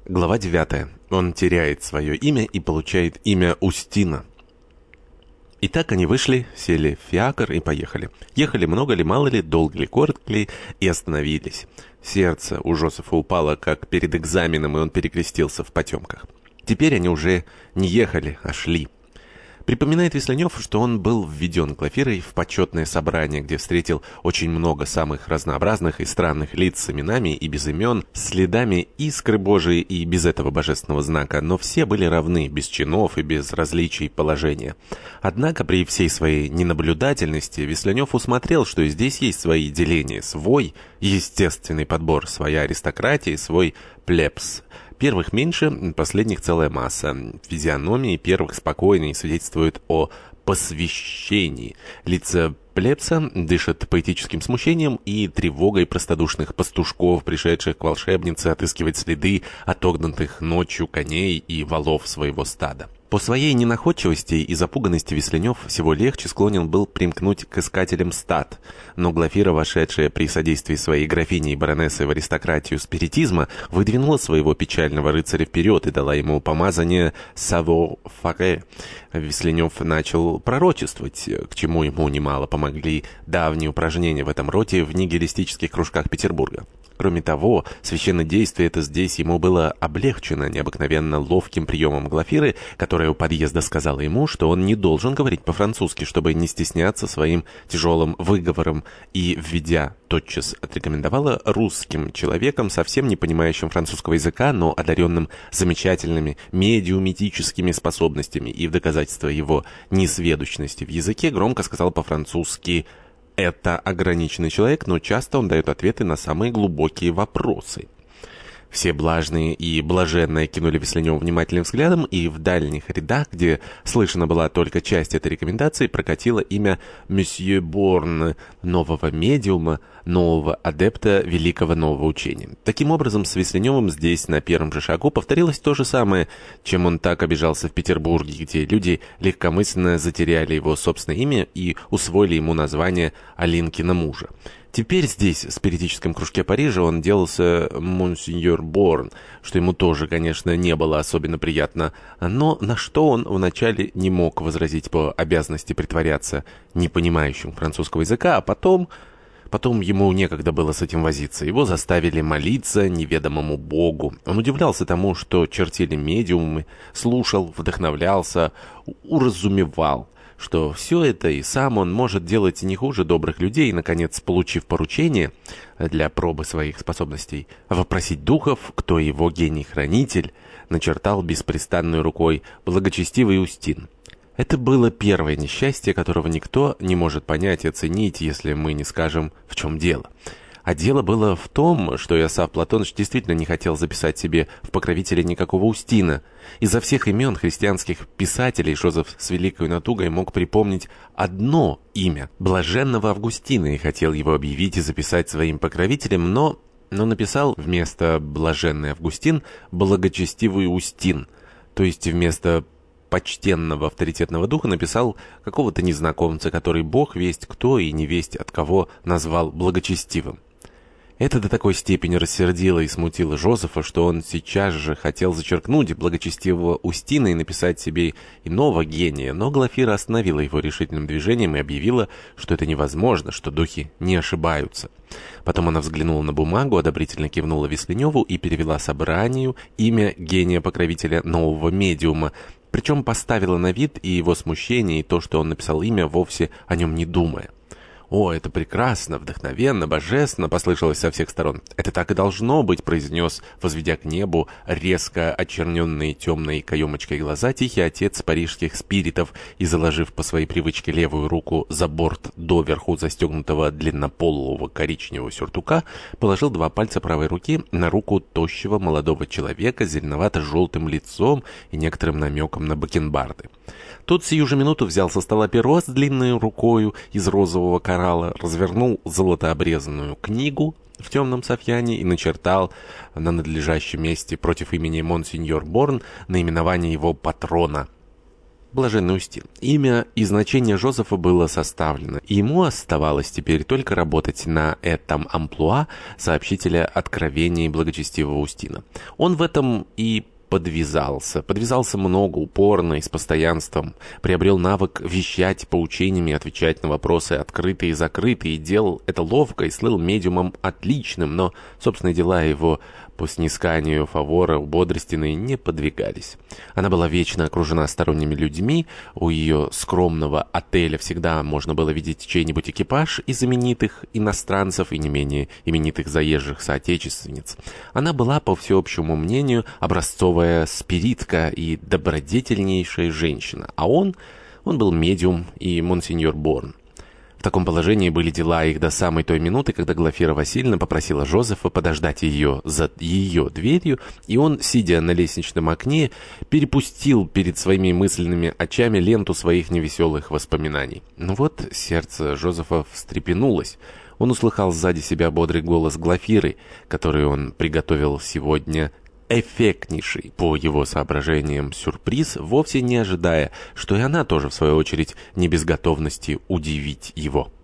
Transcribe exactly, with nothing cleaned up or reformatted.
Глава девятая. Он теряет свое имя и получает имя Устина. Итак, они вышли, сели в фиакр и поехали. Ехали много ли, мало ли, долго ли, коротко ли, и остановились. Сердце у Жозефа упало, как перед экзаменом, и он перекрестился в потемках. Теперь они уже не ехали, а шли. Припоминает Вислянев, что он был введен Глафирой в почетное собрание, где встретил очень много самых разнообразных и странных лиц с именами и без имен, следами искры Божией и без этого божественного знака, но все были равны, без чинов и без различий положения. Однако при всей своей ненаблюдательности Вислянев усмотрел, что и здесь есть свои деления, свой естественный подбор, своя аристократия и свой плебс. Первых меньше, последних целая масса. Физиономии первых спокойные, свидетельствуют о посвящении. Лица плебса дышат поэтическим смущением и тревогой простодушных пастушков, пришедших к волшебнице отыскивать следы отогнанных ночью коней и валов своего стада. По своей ненаходчивости и запуганности Вислянев всего легче склонен был примкнуть к искателям стад, но Глафира, вошедшая при содействии своей графини и баронессы в аристократию спиритизма, выдвинула своего печального рыцаря вперед и дала ему помазание «саво-фаре». Вислянев начал пророчествовать, к чему ему немало помогли давние упражнения в этом роде в нигилистических кружках Петербурга. Кроме того, священнодействие это здесь ему было облегчено необыкновенно ловким приемом Глафиры, которая у подъезда сказала ему, что он не должен говорить по-французски, чтобы не стесняться своим тяжелым выговором, и, введя, тотчас отрекомендовала русским человеком, совсем не понимающим французского языка, но одаренным замечательными медиумитическими способностями, и в доказательство его несведущности в языке громко сказал по-французски: «Это ограниченный человек, но часто он дает ответы на самые глубокие вопросы». Все блажные и блаженные кинули Висляневу внимательным взглядом, и в дальних рядах, где слышана была только часть этой рекомендации, прокатило имя «Месье Борн», нового медиума, нового адепта великого нового учения. Таким образом, с Висляневым здесь на первом же шагу повторилось то же самое, чем он так обижался в Петербурге, где люди легкомысленно затеряли его собственное имя и усвоили ему название Алинкина мужа. Теперь здесь, в спиритическом кружке Парижа, он делался «Монсеньор Борн», что ему тоже, конечно, не было особенно приятно, но на что он вначале не мог возразить по обязанности притворяться непонимающим французского языка, а потом... Потом ему некогда было с этим возиться. Его заставили молиться неведомому богу. Он удивлялся тому, что чертили медиумы, слушал, вдохновлялся, уразумевал, что все это и сам он может делать не хуже добрых людей, и, наконец, получив поручение для пробы своих способностей, вопросить духов, кто его гений-хранитель, начертал беспрестанной рукой благочестивый Устин. Это было первое несчастье, которого никто не может понять и оценить, если мы не скажем, в чем дело. А дело было в том, что Иосаф Платоныч действительно не хотел записать себе в покровителя никакого Устина. Изо всех имен христианских писателей Жозеф с великой натугой мог припомнить одно имя — блаженного Августина, и хотел его объявить и записать своим покровителем, но, но написал вместо «блаженный Августин» «благочестивый Устин», то есть вместо почтенного авторитетного духа написал какого-то незнакомца, который бог весть кто и не весть от кого назвал благочестивым. Это до такой степени рассердило и смутило Жозефа, что он сейчас же хотел зачеркнуть благочестивого Устина и написать себе иного гения, но Глафира остановила его решительным движением и объявила, что это невозможно, что духи не ошибаются. Потом она взглянула на бумагу, одобрительно кивнула Висляневу и перевела собранию имя гения-покровителя нового медиума, причем поставила на вид и его смущение, и то, что он написал имя, вовсе о нем не думая. «О, это прекрасно, вдохновенно, божественно!» — послышалось со всех сторон. «Это так и должно быть!» — произнес, возведя к небу резко очерненные темной каемочкой глаза, тихий отец парижских спиритов и, заложив по своей привычке левую руку за борт доверху застегнутого длиннополого коричневого сюртука, положил два пальца правой руки на руку тощего молодого человека с зеленовато-желтым лицом и некоторым намеком на бакенбарды. Тот сию же минуту взял со стола перо с длинной рукою из розового коралла, развернул золотообрезанную книгу в темном софьяне и начертал на надлежащем месте против имени Монсеньор Борн наименование его патрона. Блаженный Устин. Имя и значение Жозефа было составлено, и ему оставалось теперь только работать на этом амплуа сообщителя откровений благочестивого Устина. Он в этом и подвязался. Подвязался много, упорно и с постоянством. Приобрел навык вещать поучениями, отвечать на вопросы открытые и закрытые. И делал это ловко и слыл медиумом отличным, но собственные дела его по снисканию фавора у Бодростиной не подвигались. Она была вечно окружена сторонними людьми. У ее скромного отеля всегда можно было видеть чей-нибудь экипаж из именитых иностранцев и не менее именитых заезжих соотечественниц. Она была, по всеобщему мнению, образцовая спиритка и добродетельнейшая женщина, а он, он был медиум и монсеньор Борн. В таком положении были дела их до самой той минуты, когда Глафира Васильевна попросила Жозефа подождать ее за ее дверью, и он, сидя на лестничном окне, перепустил перед своими мысленными очами ленту своих невеселых воспоминаний. Но вот сердце Жозефа встрепенулось. Он услыхал сзади себя бодрый голос Глафиры, который он приготовил сегодня эффектнейший, по его соображениям, сюрприз, вовсе не ожидая, что и она тоже, в свою очередь, не без готовности удивить его.